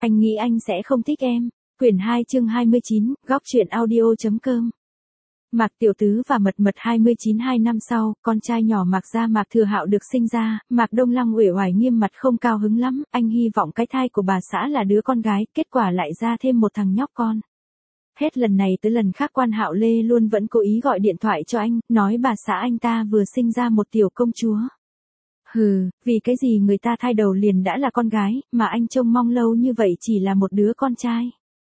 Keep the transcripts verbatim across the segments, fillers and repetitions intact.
Anh nghĩ anh sẽ không thích em. Quyển hai chương hai mươi chín, góc truyện audio.com. Mạc Tiểu Tứ và Mật Mật hai mươi chín hai năm sau, con trai nhỏ Mạc gia Mạc Thừa Hạo được sinh ra, Mạc Đông Lăng uể oải nghiêm mặt không cao hứng lắm, anh hy vọng cái thai của bà xã là đứa con gái, kết quả lại ra thêm một thằng nhóc con. Hết lần này tới lần khác Quan Hạo Lê luôn vẫn cố ý gọi điện thoại cho anh, nói bà xã anh ta vừa sinh ra một tiểu công chúa. Hừ, vì cái gì người ta thai đầu liền đã là con gái, mà anh trông mong lâu như vậy chỉ là một đứa con trai.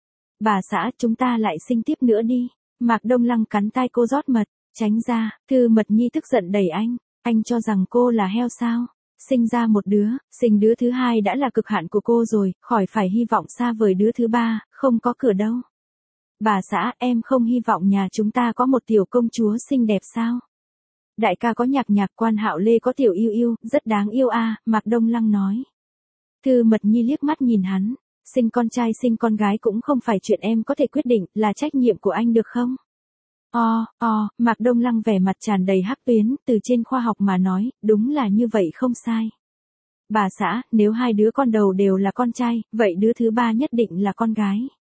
Bà xã, chúng ta lại sinh tiếp nữa đi. Mạc Đông Lăng cắn tai cô rót mật, tránh ra, Thư Mật Nhi tức giận đẩy anh, anh cho rằng cô là heo sao? Sinh ra một đứa, sinh đứa thứ hai đã là cực hạn của cô rồi, khỏi phải hy vọng xa vời đứa thứ ba, không có cửa đâu. Bà xã, em không hy vọng nhà chúng ta có một tiểu công chúa xinh đẹp sao? Đại ca có Nhạc Nhạc, Quan Hạo Lê có tiểu Yêu Yêu, rất đáng yêu a, à, Mạc Đông Lăng nói. Thư Mật Nhi liếc mắt nhìn hắn, sinh con trai sinh con gái cũng không phải chuyện em có thể quyết định, là trách nhiệm của anh được không? O, o, Mạc Đông Lăng vẻ mặt tràn đầy hắc tuyến, từ trên khoa học mà nói, đúng là như vậy không sai. Bà xã, nếu hai đứa con đầu đều là con trai, vậy đứa thứ ba nhất định là con gái.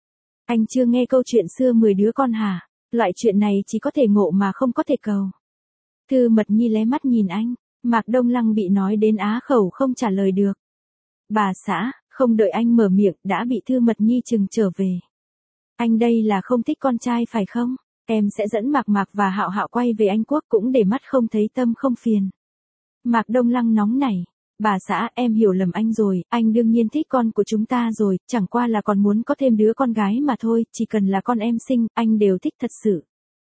Anh chưa nghe câu chuyện xưa mười đứa con hả? Loại chuyện này chỉ có thể ngộ mà không có thể cầu. Thư Mật Nhi lé mắt nhìn anh, Mạc Đông Lăng bị nói đến á khẩu không trả lời được. Bà xã, không đợi anh mở miệng đã bị Thư Mật Nhi chừng trở về. Anh đây là không thích con trai phải không? Em sẽ dẫn Mạc Mạc và Hạo Hạo quay về Anh Quốc cũng để mắt không thấy tâm không phiền. Mạc Đông Lăng nóng nảy. Bà xã, em hiểu lầm anh rồi, anh đương nhiên thích con của chúng ta rồi, chẳng qua là còn muốn có thêm đứa con gái mà thôi, chỉ cần là con em sinh, anh đều thích thật sự.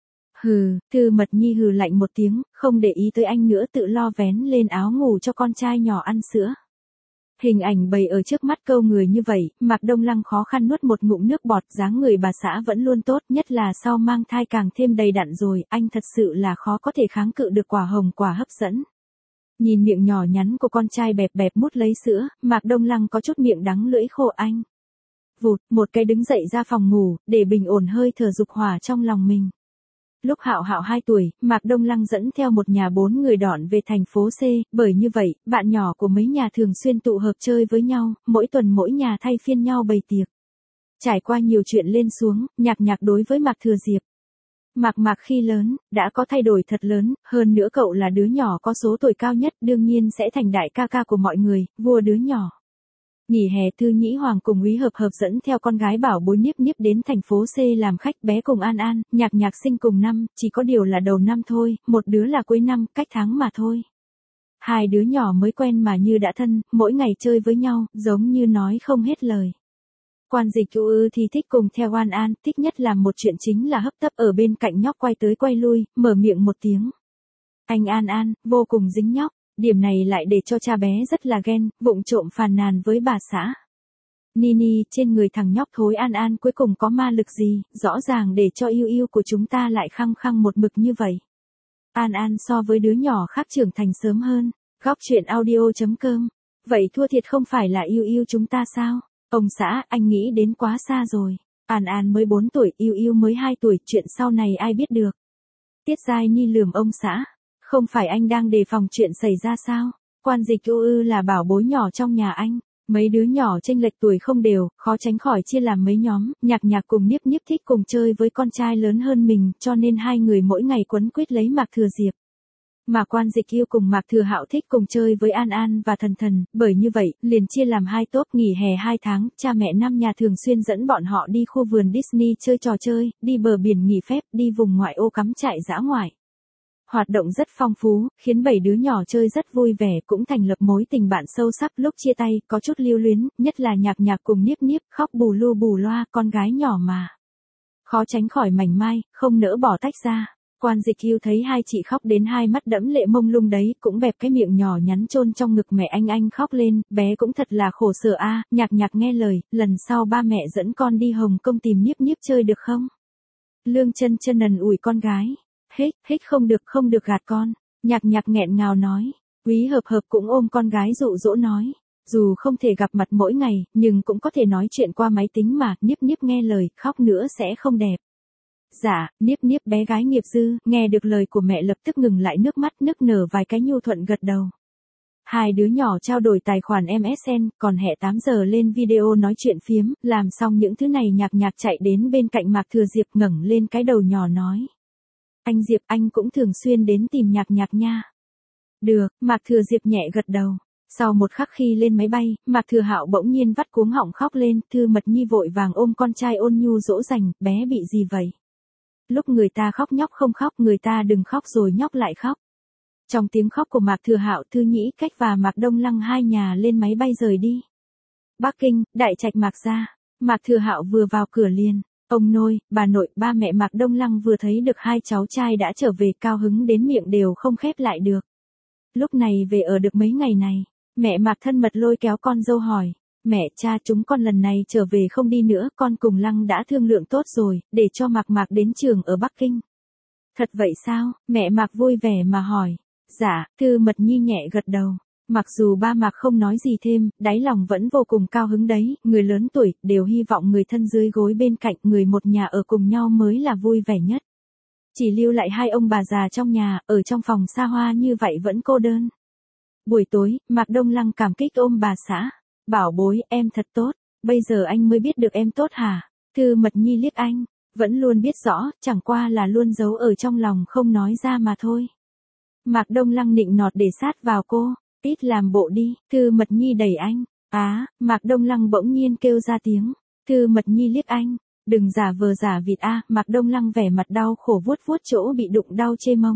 Hừ, Thư Mật Nhi hừ lạnh một tiếng, không để ý tới anh nữa tự lo vén lên áo ngủ cho con trai nhỏ ăn sữa. Hình ảnh bày ở trước mắt câu người như vậy, Mạc Đông Lăng khó khăn nuốt một ngụm nước bọt, dáng người bà xã vẫn luôn tốt, nhất là sau mang thai càng thêm đầy đặn rồi, anh thật sự là khó có thể kháng cự được quả hồng quả hấp dẫn. Nhìn miệng nhỏ nhắn của con trai bẹp bẹp mút lấy sữa, Mạc Đông Lăng có chút miệng đắng lưỡi khô anh. Vụt, một cái đứng dậy ra phòng ngủ, để bình ổn hơi thở dục hỏa trong lòng mình. Lúc Hạo Hạo hai tuổi, Mạc Đông Lăng dẫn theo một nhà bốn người đón về thành phố C, bởi như vậy, bạn nhỏ của mấy nhà thường xuyên tụ hợp chơi với nhau, mỗi tuần mỗi nhà thay phiên nhau bày tiệc. Trải qua nhiều chuyện lên xuống, Nhạc Nhạc đối với Mạc Thừa Diệp. Mạc Mạc khi lớn, đã có thay đổi thật lớn, hơn nữa cậu là đứa nhỏ có số tuổi cao nhất, đương nhiên sẽ thành đại ca ca của mọi người, vua đứa nhỏ. Nghỉ hè Thư Nhĩ Hoàng cùng Úy Hợp Hợp dẫn theo con gái bảo bối Niếp Niếp đến thành phố C làm khách, bé cùng An An, Nhạc Nhạc sinh cùng năm, chỉ có điều là đầu năm thôi, một đứa là cuối năm, cách tháng mà thôi. Hai đứa nhỏ mới quen mà như đã thân, mỗi ngày chơi với nhau, giống như nói không hết lời. Quan Dịch Cưu ư thì thích cùng theo An An, thích nhất làm một chuyện chính là hấp tấp ở bên cạnh nhóc quay tới quay lui, mở miệng một tiếng. Anh An An, vô cùng dính nhóc. Điểm này lại để cho cha bé rất là ghen, vụng trộm phàn nàn với bà xã. Nini, trên người thằng nhóc thối An An cuối cùng có ma lực gì, rõ ràng để cho Yêu Yêu của chúng ta lại khăng khăng một mực như vậy. An An so với đứa nhỏ khác trưởng thành sớm hơn, góc truyện audio.com. Vậy thua thiệt không phải là Yêu Yêu chúng ta sao? Ông xã, anh nghĩ đến quá xa rồi. An An mới bốn tuổi, Yêu Yêu mới hai tuổi, chuyện sau này ai biết được. Tiết Giai Ni lườm ông xã. Không phải anh đang đề phòng chuyện xảy ra sao? Quan Dịch Cưu ư là bảo bối nhỏ trong nhà anh. Mấy đứa nhỏ chênh lệch tuổi không đều, khó tránh khỏi chia làm mấy nhóm, Nhạc Nhạc cùng Niếp Niếp thích cùng chơi với con trai lớn hơn mình, cho nên hai người mỗi ngày quấn quýt lấy Mạc Thừa Diệp. Mà Quan Dịch Cưu cùng Mạc Thừa Hạo thích cùng chơi với An An và Thần Thần, bởi như vậy, liền chia làm hai tốp, nghỉ hè hai tháng, cha mẹ năm nhà thường xuyên dẫn bọn họ đi khu vườn Disney chơi trò chơi, đi bờ biển nghỉ phép, đi vùng ngoại ô cắm trại dã ngoại. Hoạt động rất phong phú, khiến bảy đứa nhỏ chơi rất vui vẻ, cũng thành lập mối tình bạn sâu sắc. Lúc chia tay, có chút lưu luyến, nhất là Nhạc Nhạc cùng Niếp Niếp, khóc bù lu bù loa, con gái nhỏ mà. Khó tránh khỏi mảnh mai, không nỡ bỏ tách ra. Quan Dịch Cưu thấy hai chị khóc đến hai mắt đẫm lệ mông lung đấy, cũng bẹp cái miệng nhỏ nhắn chôn trong ngực mẹ anh anh khóc lên, bé cũng thật là khổ sở a. À. Nhạc Nhạc nghe lời, lần sau ba mẹ dẫn con đi Hồng Kông tìm Niếp Niếp chơi được không? Lương Chân Chân ần ủi con gái. Hích, hích không được, không được gạt con. Nhạc Nhạc nghẹn ngào nói. Úy Hợp Hợp cũng ôm con gái dụ dỗ nói. Dù không thể gặp mặt mỗi ngày, nhưng cũng có thể nói chuyện qua máy tính mà, Niếp Niếp nghe lời, khóc nữa sẽ không đẹp. Dạ, Niếp Niếp bé gái nghiệp dư, nghe được lời của mẹ lập tức ngừng lại nước mắt, nức nở vài cái nhu thuận gật đầu. Hai đứa nhỏ trao đổi tài khoản em ét en, còn hẹn tám giờ lên video nói chuyện phiếm, làm xong những thứ này nhạc nhạc chạy đến bên cạnh Mạc Thừa Diệp ngẩng lên cái đầu nhỏ nói. Anh Diệp, anh cũng thường xuyên đến tìm nhạc nhạc nha. Được, Mạc Thừa Diệp nhẹ gật đầu. Sau một khắc khi lên máy bay, Mạc Thừa Hạo bỗng nhiên vắt cuống họng khóc lên, Thư Mật Nhi vội vàng ôm con trai ôn nhu dỗ dành, bé bị gì vậy? Lúc người ta khóc nhóc không khóc, người ta đừng khóc rồi nhóc lại khóc. Trong tiếng khóc của Mạc Thừa Hạo, Thư Nhĩ Cách và Mạc Đông Lăng hai nhà lên máy bay rời đi. Bắc Kinh, đại trạch Mạc gia. Mạc Thừa Hạo vừa vào cửa liền, ông nội, bà nội, ba mẹ Mạc Đông Lăng vừa thấy được hai cháu trai đã trở về cao hứng đến miệng đều không khép lại được. Lúc này về ở được mấy ngày này, mẹ Mạc thân mật lôi kéo con dâu hỏi, mẹ cha chúng con lần này trở về không đi nữa, con cùng Lăng đã thương lượng tốt rồi, để cho Mạc Mạc đến trường ở Bắc Kinh. Thật vậy sao? Mẹ Mạc vui vẻ mà hỏi. Dạ, Thư Mật Nhi nhẹ gật đầu. Mặc dù ba Mạc không nói gì thêm, đáy lòng vẫn vô cùng cao hứng đấy, người lớn tuổi, đều hy vọng người thân dưới gối bên cạnh, người một nhà ở cùng nhau mới là vui vẻ nhất. Chỉ lưu lại hai ông bà già trong nhà, ở trong phòng xa hoa như vậy vẫn cô đơn. Buổi tối, Mạc Đông Lăng cảm kích ôm bà xã. Bảo bối, em thật tốt, bây giờ anh mới biết được em tốt hả? Thư Mật Nhi liếc anh, vẫn luôn biết rõ, chẳng qua là luôn giấu ở trong lòng không nói ra mà thôi. Mạc Đông Lăng nịnh nọt để sát vào cô, ít làm bộ đi, Thư Mật Nhi đẩy anh. Á, Mạc Đông Lăng bỗng nhiên kêu ra tiếng. Thư Mật Nhi liếc anh, đừng giả vờ giả vịt a. Mạc Đông Lăng vẻ mặt đau khổ vuốt vuốt chỗ bị đụng đau chê mông.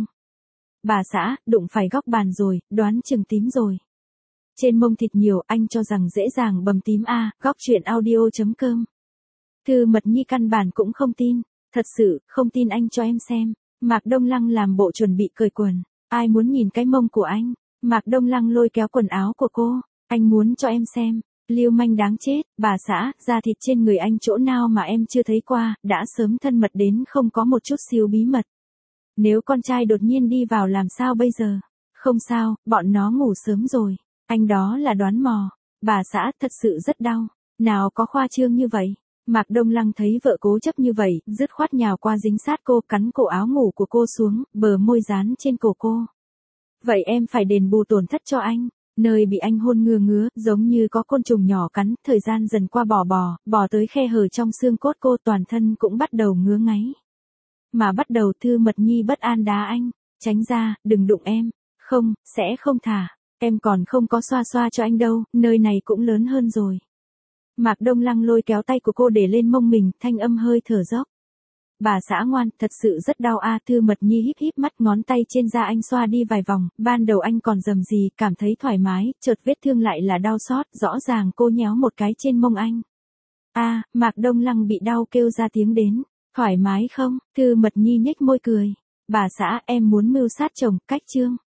Bà xã, đụng phải góc bàn rồi, đoán chừng tím rồi. Trên mông thịt nhiều, anh cho rằng dễ dàng bầm tím a. Góc truyện audio chấm com. Thư Mật Nhi căn bản cũng không tin, thật sự, không tin anh cho em xem. Mạc Đông Lăng làm bộ chuẩn bị cởi quần, ai muốn nhìn cái mông của anh? Mạc Đông Lăng lôi kéo quần áo của cô, anh muốn cho em xem. Lưu manh đáng chết, bà xã, da thịt trên người anh chỗ nào mà em chưa thấy qua, đã sớm thân mật đến không có một chút xíu bí mật. Nếu con trai đột nhiên đi vào làm sao bây giờ? Không sao, bọn nó ngủ sớm rồi. Anh đó là đoán mò. Bà xã, thật sự rất đau. Nào có khoa trương như vậy. Mạc Đông Lăng thấy vợ cố chấp như vậy, dứt khoát nhào qua dính sát cô, cắn cổ áo ngủ của cô xuống, bờ môi dán trên cổ cô. Vậy em phải đền bù tổn thất cho anh. Nơi bị anh hôn ngứa ngứa, giống như có côn trùng nhỏ cắn, thời gian dần qua bò bò, bò tới khe hở trong xương cốt cô, toàn thân cũng bắt đầu ngứa ngáy. Mà bắt đầu Thư Mật Nhi bất an đá anh, tránh ra, đừng đụng em, không, sẽ không thả, em còn không có xoa xoa cho anh đâu, nơi này cũng lớn hơn rồi. Mạc Đông Lăng lôi kéo tay của cô để lên mông mình, thanh âm hơi thở dốc. Bà xã ngoan, thật sự rất đau a. Thư Mật Nhi híp híp mắt, ngón tay trên da anh xoa đi vài vòng, ban đầu anh còn rầm rì, cảm thấy thoải mái, chợt vết thương lại là đau xót, rõ ràng cô nhéo một cái trên mông anh. A, Mạc Đông Lăng bị đau kêu ra tiếng đến, thoải mái không? Thư Mật Nhi nhếch môi cười. Bà xã, em muốn mưu sát chồng, cách chương.